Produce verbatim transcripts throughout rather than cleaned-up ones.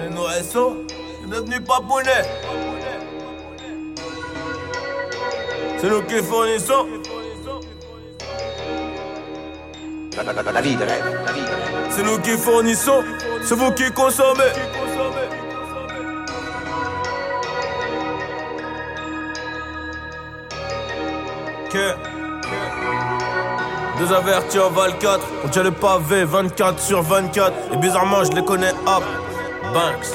C'est nous S O, c'est devenu papounet. C'est nous qui fournissons. La, la, la, la vie de rêve, la vie de rêve. C'est nous qui fournissons, c'est vous qui consommez. Que deux avertis en Val quatre, on tient le pavé vingt-quatre sur vingt-quatre. Et bizarrement je les connais hop, Banks.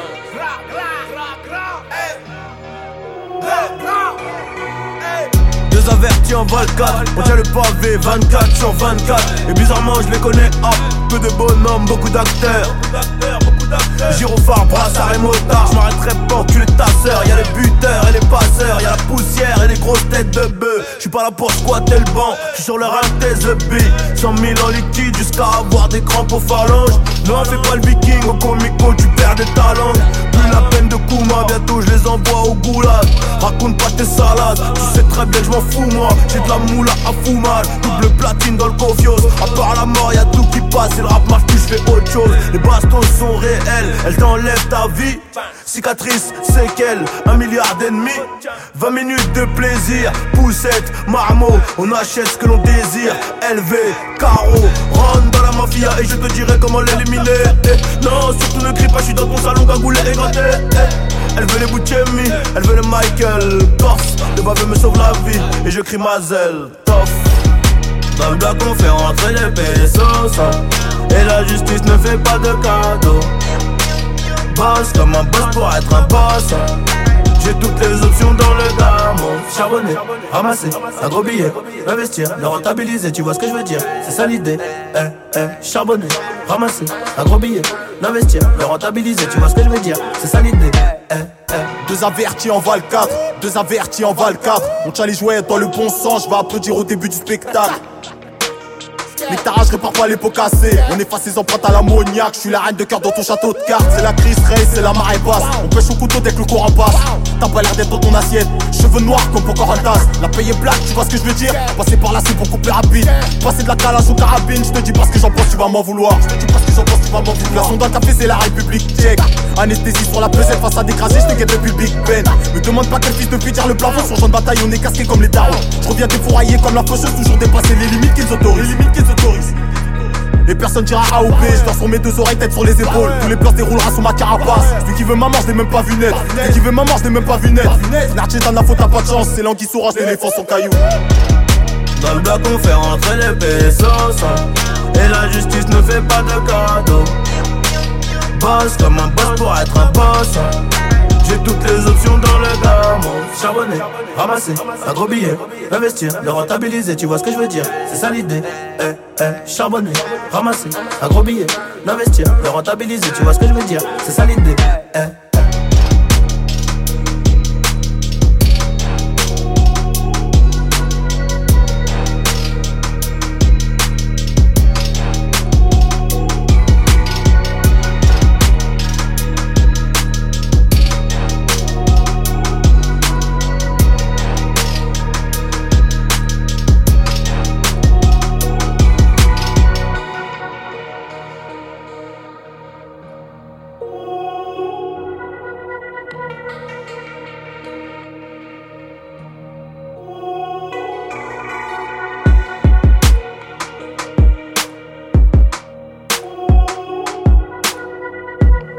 Deux avertis en Val quatre, on tient le pavé vingt-quatre sur vingt-quatre. Et bizarrement je les connais hop, peu de bonhommes, beaucoup d'acteurs. Gyrophare, brassard et motard. J'm'arrêterai pas, enculé ta sœur. Y'a les buteurs et les passeurs, y'a la poussière et les grosses têtes de bœuf. J'suis pas là pour squatter le banc, j'suis sur le ring des E B. Cent mille en liquide jusqu'à avoir des crampes aux phalanges. Non, fais pas le viking, au comico tu perds des talents. Plus la peine de Kouma, bientôt je les envoie au goulag. Raconte pas tes salades, tu sais très bien que je m'en fous moi. J'ai de la moula à fou mal, double platine dans le cofios. À part la mort y'a tout qui passe, et le rap marche plus, je fais autre chose. Les bastos sont réels, elles t'enlèvent ta vie. Cicatrice, séquelles, un milliard d'ennemis. Vingt minutes de plaisir, poussette, marmot. On achète ce que l'on désire. L V, carreau, rentre dans la mafia et je te dirai comment l'éliminer. eh, Non, surtout ne crie pas, je suis dans ton salon cagoulé et gâté. eh. Elle veut les Bouchemi, elle veut les Michael Corse, le baveux me sauve la vie et je crie Mazel, tough. Dans le bloc on fait rentrer les pesos, et la justice ne fait pas de cadeaux. Boss comme un boss pour être un boss. J'ai toutes les options dans le damo. Charbonner, ramasser, un gros billet, investir, le rentabiliser, tu vois ce que je veux dire. C'est ça l'idée, eh, eh. Charbonner, ramasser, un gros billet, l'investir, le rentabiliser, tu vois ce que je veux dire. C'est ça l'idée, eh, eh. Deux avertis en Val quatre, deux avertis en Val quatre. On tient les jouets dans le bon sens, je vais applaudir au début du spectacle. Les tarages réparent pas les pots cassés. On efface les empreintes à l'ammoniaque. Je suis la reine de cœur dans ton château de cartes. C'est la crise race, c'est la marée basse. On pêche au couteau dès que le courant passe. T'as pas l'air d'être dans ton assiette. Cheveux noirs comme Pocahontas. La paye est black, tu vois ce que je veux dire. Passer par là c'est beaucoup plus rapide. Passer de la calage aux carabines. Je te dis pas ce que j'en pense, tu vas m'en vouloir. Je te dis pas ce que j'en pense, tu vas m'en vouloir. Son dans le café c'est la République tchèque. Anesthésie sur la pesette face à des crasés. Je te guette depuis le Big Ben. Me demande pas quel fils de pute tire le plafond. Sur champ de bataille on est casqué comme les darons. Je reviens défouraillé comme la faucheuse. Toujours dépasser les limites qu'ils autorisent. Les limites qu'ils autorisent. Et personne dira A ou B, je dors sur mes deux oreilles, tête sur les épaules. Tous les plans se déroulera sous ma carapace. Celui qui veut maman, je l'ai même pas vu net. Celui qui veut maman, je l'ai même pas vu net. Narchez t'en as faute, t'as pas de chance. C'est l'anguille sous roche, l'éléphant sans caillou. Dans le bloc on fait rentrer les pesos, et la justice ne fait pas de cadeaux. Boss comme un boss pour être un boss. J'ai toutes les options dans le gamme. Charbonner, ramasser, un gros billet, investir, le rentabiliser, tu vois ce que je veux dire. C'est ça l'idée, eh, eh. Charbonner, ramasser, un gros billet, l'investir, le rentabiliser, tu vois ce que je veux dire. C'est ça l'idée, eh, eh.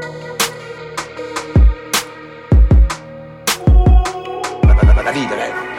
La vie de rêve.